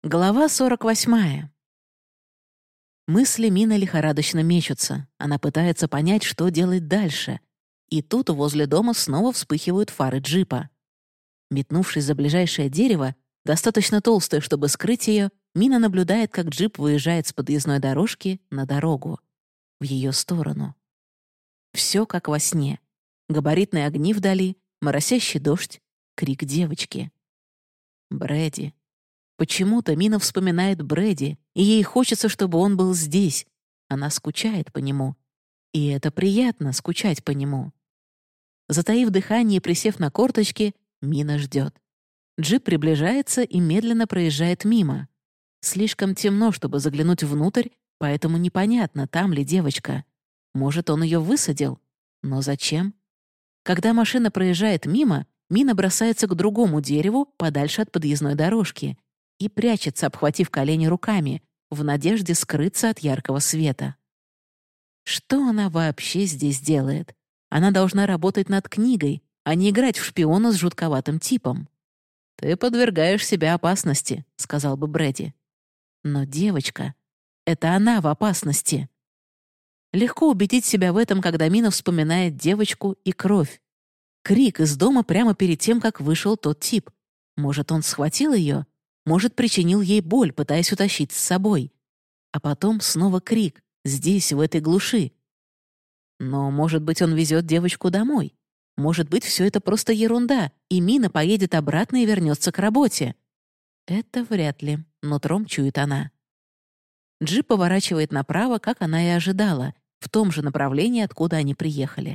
Глава 48. Мысли Мины лихорадочно мечутся. Она пытается понять, что делать дальше. И тут возле дома снова вспыхивают фары джипа. Метнувшись за ближайшее дерево, достаточно толстое, чтобы скрыть ее, Мина наблюдает, как джип выезжает с подъездной дорожки на дорогу. В ее сторону. Все как во сне. Габаритные огни вдали, моросящий дождь, крик девочки. Брэди. Почему-то Мина вспоминает Брэди, и ей хочется, чтобы он был здесь. Она скучает по нему. И это приятно — скучать по нему. Затаив дыхание и присев на корточки, Мина ждет. Джип приближается и медленно проезжает мимо. Слишком темно, чтобы заглянуть внутрь, поэтому непонятно, там ли девочка. Может, он ее высадил? Но зачем? Когда машина проезжает мимо, Мина бросается к другому дереву, подальше от подъездной дорожки, и прячется, обхватив колени руками, в надежде скрыться от яркого света. Что она вообще здесь делает? Она должна работать над книгой, а не играть в шпиона с жутковатым типом. «Ты подвергаешь себя опасности», — сказал бы Брэди. Но девочка — это она в опасности. Легко убедить себя в этом, когда Мина вспоминает девочку и кровь. Крик из дома прямо перед тем, как вышел тот тип. Может, он схватил ее? Может, причинил ей боль, пытаясь утащить с собой. А потом снова крик, здесь, в этой глуши. Но, может быть, он везет девочку домой. Может быть, все это просто ерунда, и Мина поедет обратно и вернется к работе. Это вряд ли, нутром чует она. Джип поворачивает направо, как она и ожидала, в том же направлении, откуда они приехали.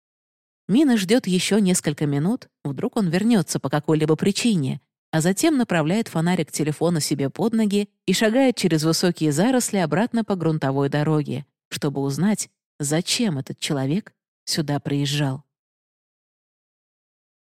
Мина ждет еще несколько минут, вдруг он вернется по какой-либо причине, а затем направляет фонарик телефона себе под ноги и шагает через высокие заросли обратно по грунтовой дороге, чтобы узнать, зачем этот человек сюда приезжал.